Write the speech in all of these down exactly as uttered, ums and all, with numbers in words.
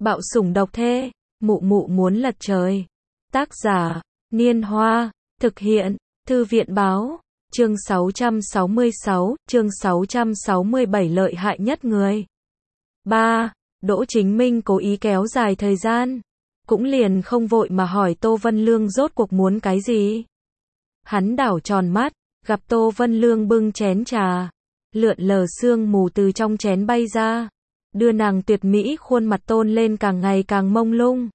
Bạo sủng độc thê, mụ mụ muốn lật trời. Tác giả, Niên Hoa, thực hiện, Thư viện báo, chương sáu trăm sáu mươi sáu, chương sáu trăm sáu mươi bảy lợi hại nhất người. ba. Đỗ Chính Minh cố ý kéo dài thời gian, cũng liền không vội mà hỏi Tô Vân Lương rốt cuộc muốn cái gì. Hắn đảo tròn mắt, gặp Tô Vân Lương bưng chén trà, lượn lờ sương mù từ trong chén bay ra, đưa nàng tuyệt mỹ khuôn mặt tôn lên càng ngày càng mông lung,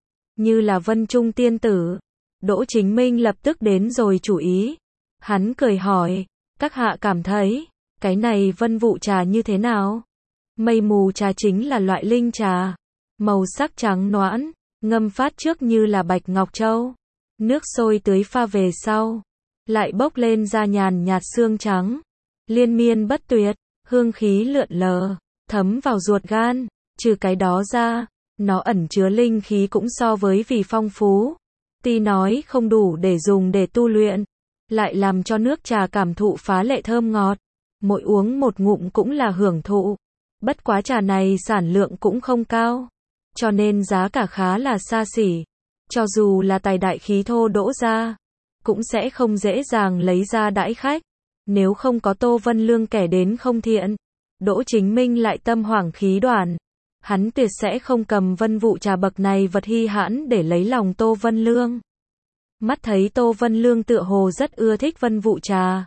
như là vân trung tiên tử. Đỗ Chính Minh lập tức đến rồi chủ ý. Hắn cười hỏi, các hạ cảm thấy, cái này vân vụ trà như thế nào? Mây mù trà chính là loại linh trà, màu sắc trắng noãn, ngâm phát trước như là bạch ngọc châu. Nước sôi tưới pha về sau, lại bốc lên ra nhàn nhạt sương trắng, liên miên bất tuyệt, hương khí lượn lờ, thấm vào ruột gan. Trừ cái đó ra, nó ẩn chứa linh khí cũng so với vì phong phú. Tuy nói không đủ để dùng để tu luyện, lại làm cho nước trà cảm thụ phá lệ thơm ngọt. Mỗi uống một ngụm cũng là hưởng thụ. Bất quá trà này sản lượng cũng không cao, cho nên giá cả khá là xa xỉ. Cho dù là tài đại khí thô Đỗ gia, cũng sẽ không dễ dàng lấy ra đãi khách. Nếu không có Tô Vân Lương kẻ đến không thiện, Đỗ Chính Minh lại tâm hoảng khí đoạn, hắn tuyệt sẽ không cầm vân vụ trà bậc này vật hi hãn để lấy lòng Tô Vân Lương. Mắt thấy Tô Vân Lương tựa hồ rất ưa thích vân vụ trà,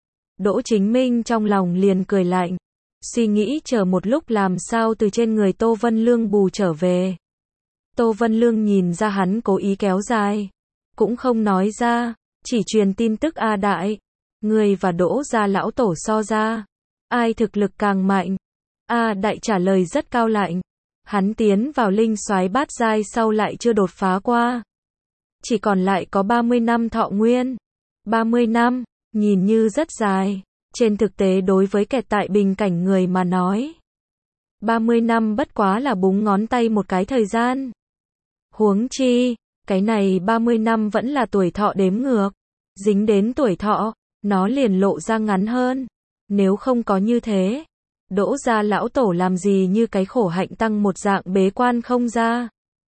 Đỗ Chính Minh trong lòng liền cười lạnh, suy nghĩ chờ một lúc làm sao từ trên người Tô Vân Lương bù trở về. Tô Vân Lương nhìn ra hắn cố ý kéo dài, cũng không nói ra, chỉ truyền tin tức A đại, người và Đỗ gia lão tổ so ra, ai thực lực càng mạnh? A đại trả lời rất cao lạnh, hắn tiến vào linh soái bát giai sau lại chưa đột phá qua, chỉ còn lại có ba mươi năm thọ nguyên. ba mươi năm, nhìn như rất dài, trên thực tế đối với kẻ tại bình cảnh người mà nói, ba mươi năm bất quá là búng ngón tay một cái thời gian. Huống chi, cái này ba mươi năm vẫn là tuổi thọ đếm ngược, dính đến tuổi thọ, nó liền lộ ra ngắn hơn. Nếu không có như thế, Đỗ gia lão tổ làm gì như cái khổ hạnh tăng một dạng bế quan không ra.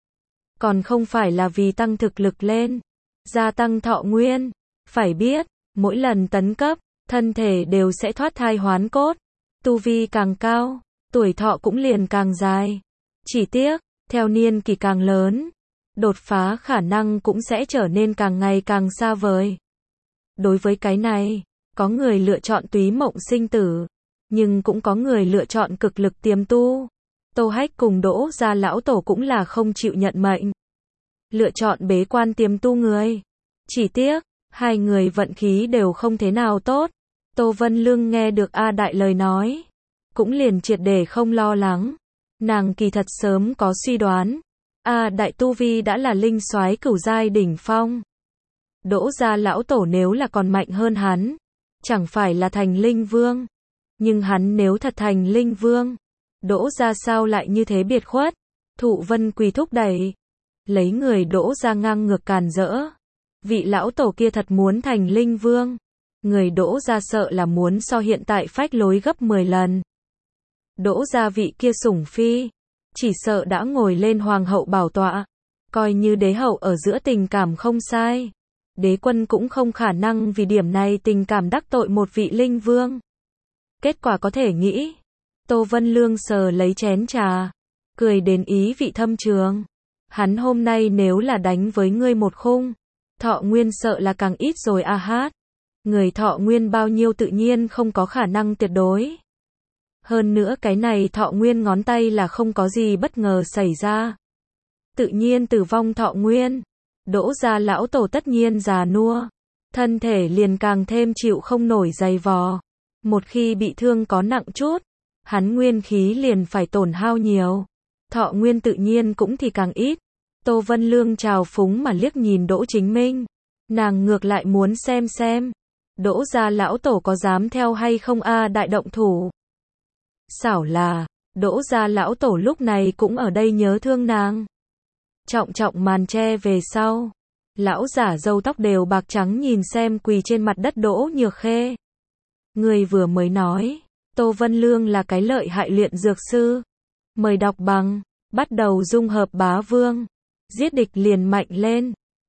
Còn không phải là vì tăng thực lực lên, gia tăng thọ nguyên. Phải biết, mỗi lần tấn cấp, thân thể đều sẽ thoát thai hoán cốt, tu vi càng cao, tuổi thọ cũng liền càng dài. Chỉ tiếc, theo niên kỳ càng lớn, đột phá khả năng cũng sẽ trở nên càng ngày càng xa vời. Đối với cái này, có người lựa chọn túy mộng sinh tử, nhưng cũng có người lựa chọn cực lực tiềm tu. Tô Hách cùng Đỗ gia lão tổ cũng là không chịu nhận mệnh, lựa chọn bế quan tiềm tu người. Chỉ tiếc, hai người vận khí đều không thế nào tốt. Tô Vân Lương nghe được A đại lời nói, cũng liền triệt để không lo lắng. Nàng kỳ thật sớm có suy đoán, A đại tu vi đã là linh soái cửu giai đỉnh phong. Đỗ gia lão tổ nếu là còn mạnh hơn hắn, chẳng phải là thành linh vương. Nhưng hắn nếu thật thành linh vương, Đỗ gia sao lại như thế biệt khuất? Thụ Vân Quỳ thúc đẩy, lấy người Đỗ gia ngang ngược càn rỡ. Vị lão tổ kia thật muốn thành linh vương, người Đỗ gia sợ là muốn so hiện tại phách lối gấp mười lần. Đỗ gia vị kia sủng phi, chỉ sợ đã ngồi lên hoàng hậu bảo tọa, coi như đế hậu ở giữa tình cảm không sai. Đế quân cũng không khả năng vì điểm này tình cảm đắc tội một vị linh vương. Kết quả có thể nghĩ. Tô Vân Lương sờ lấy chén trà, cười đến ý vị thâm trường. Hắn hôm nay nếu là đánh với ngươi một khung, thọ nguyên sợ là càng ít rồi a hát. Người thọ nguyên bao nhiêu tự nhiên không có khả năng tuyệt đối. Hơn nữa cái này thọ nguyên ngón tay là không có gì bất ngờ xảy ra. Tự nhiên tử vong thọ nguyên. Đỗ gia lão tổ tất nhiên già nua, thân thể liền càng thêm chịu không nổi dày vò. Một khi bị thương có nặng chút, hắn nguyên khí liền phải tổn hao nhiều, thọ nguyên tự nhiên cũng thì càng ít. Tô Vân Lương trào phúng mà liếc nhìn Đỗ Chính Minh, nàng ngược lại muốn xem xem, Đỗ gia lão tổ có dám theo hay không A đại động thủ. Xảo là, Đỗ gia lão tổ lúc này cũng ở đây nhớ thương nàng. Trọng trọng màn che về sau, lão giả râu tóc đều bạc trắng nhìn xem quỳ trên mặt đất Đỗ Nhược Khê. Người vừa mới nói, Tô Vân Lương là cái lợi hại luyện dược sư. Mời đọc bằng bắt đầu dung hợp bá vương, giết địch liền mạnh lên.